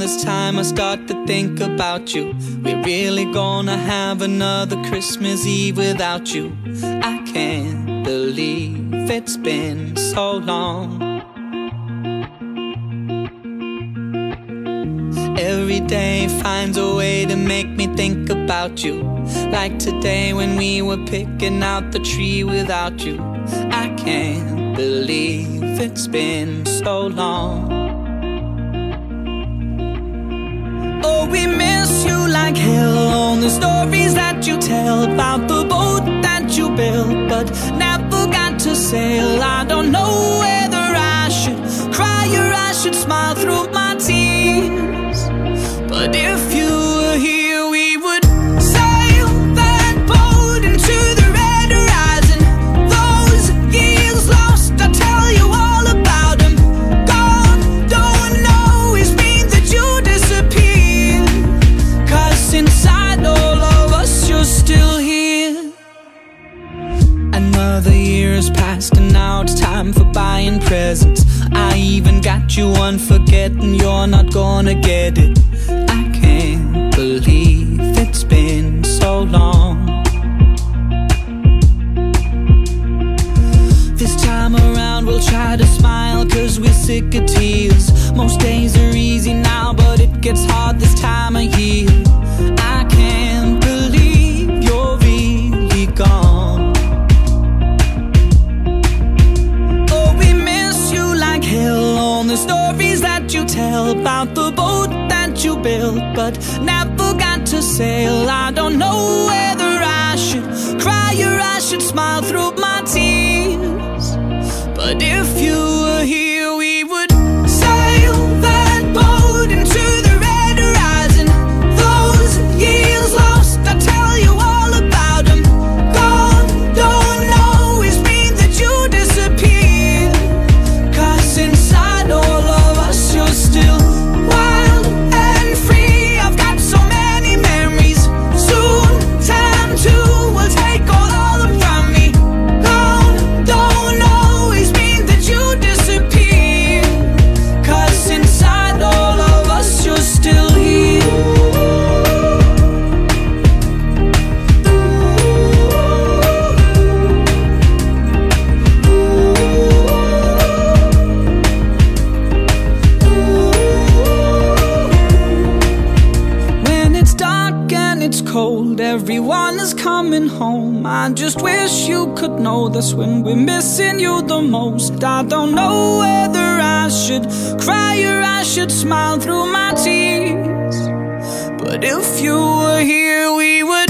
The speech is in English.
this time I start to think about you. We're really gonna have another Christmas Eve without you. I can't believe it's been so long. Every day finds a way to make me think about you. Like today when we were picking out the tree without you. I can't believe it's been so long. Oh, we miss you like hell on the stories that you tell about the boat that you built but never got to sail. I don't know whether I should cry or I should smile through my tears. But if you were here, we would sail that boat into the red horizon. Those years lost, I'll tell you all about them. Gone don't always mean that you disappear, 'cause inside all of us you're still here. Another year has passed and now it's time for buying presents. I even got you one, forgetting you're not gonna get it. I can't believe it's been so long. This time around we'll try to smile 'cause we're sick of tears. Most days are easy now but it gets hard this time of year. I can't believe you're really gone. Oh, we miss you like hell on the stories that you tell about the boat that you built but never got to sail. I don't know whether I should cry or I should smile through my tears. But if you were here, we would sail that boat into the red horizon. Those years lost, I'll tell you all about them. Gone don't always mean that you disappear, 'cause inside all of us you're still wild and free. I've got so many memories. Soon time too will take all of them from me. Gone don't always mean that you disappear, 'cause inside all of us you're still here. When it's dark and it's cold, everyone is coming home. I just wish you could know this when we're missing you the most. I don't know whether I should cry or I should smile through my tears. But if you were here, we would